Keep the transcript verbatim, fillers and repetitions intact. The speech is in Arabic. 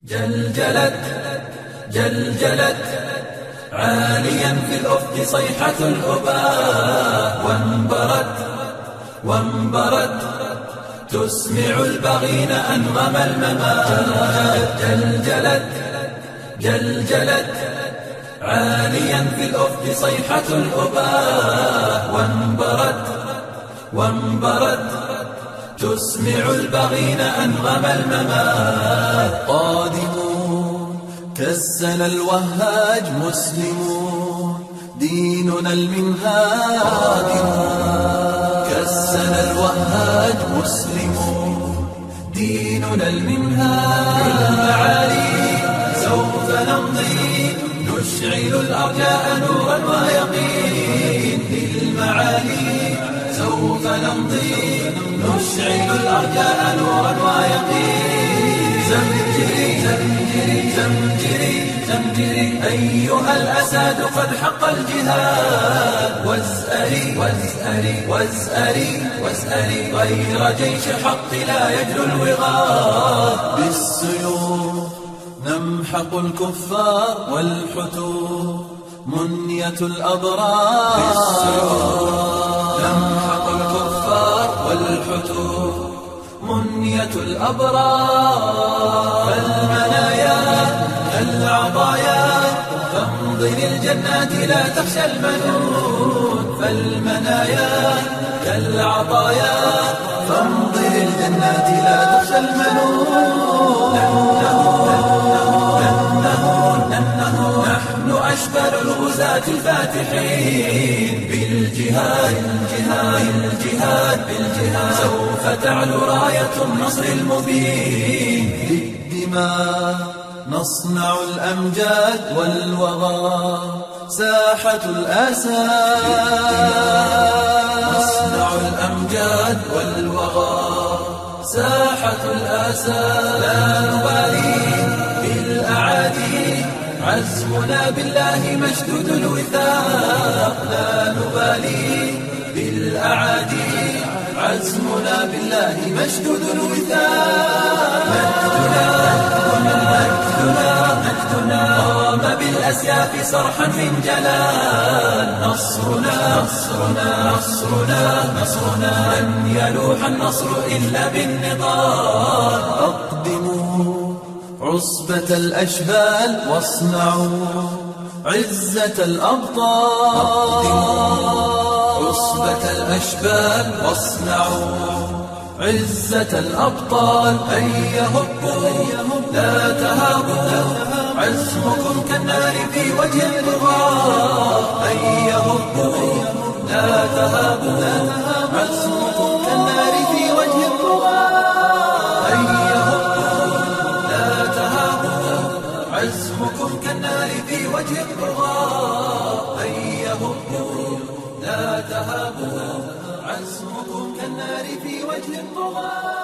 جلجلت جلجلت عاليا في الأفق صيحة الأباء، وانبرت وانبرت تسمع البغين أنغم الممات. جلجلت جلجلت عاليا في الأفق صيحة الأباء، وانبرت وانبرت تسمع البغين أنغم الممات. قادمون كالسنا الوهاج مسلمون، ديننا المنهاج. قادمون كالسنا الوهاج مسلمون، ديننا المنهاج. بالمعالي سوف نمضي نشعل الأرجاء نورا ويقين. بالمعالي سوف نمضي نشعل الأرجاء نورا ويقين. زمجري زمجري زمجري زمجري أيها الأساد قد حق الجهاد. وازأري وازأري وازأري وازأري غير جيش الحق لا يجلو الوغاد. بالسيوف نمحق الكفار والحتوف منية الأضرار. بالسيوف نمحق الكفار والحتوف منية الأبرار. فالمنايا كالعطايا فامضي للجنات لا تخشى المنون. فالمنايا كالعطايا فامضي للجنات لا تخشى المنون. نحن أشبال الغزاة الفاتحين بالجهاد بالجهاد بالجهاد بالجهاد. سوف تعلو راية النصر المبين. بالدماء نصنع الأمجاد والوغى ساحة الأسى. نصنع الأمجاد والوغى ساحة الأسى. لا نبالي بالأعادي عزمنا بالله مشدود الوثاق. لا نبالي بالأعادي عزمنا بالله مشدود الوثاق. مجدنا مجدنا مجدنا قام بالأسياف صرحا من جلال. نصرنا نصرنا نصرنا نصرنا لن يلوح النصر إلا بالنضال. أقدموا عصبة الأشبال واصنعوا عزة الأبطال. أقدموا عصبة الأشبال واصنعوا عزة الأبطال. هيا هبوا لا تهابوا عزمكم كالنار في وجه الطغاة. هيا هبوا لا تهابوا عزمكم كالنار في وجه الطغاة. هيا هبوا لا تهابوا عزمكم كالنار في وجه الطغاة. هيا هبوا لا تهابوا عزمكم كالنار في وجه الطغاة.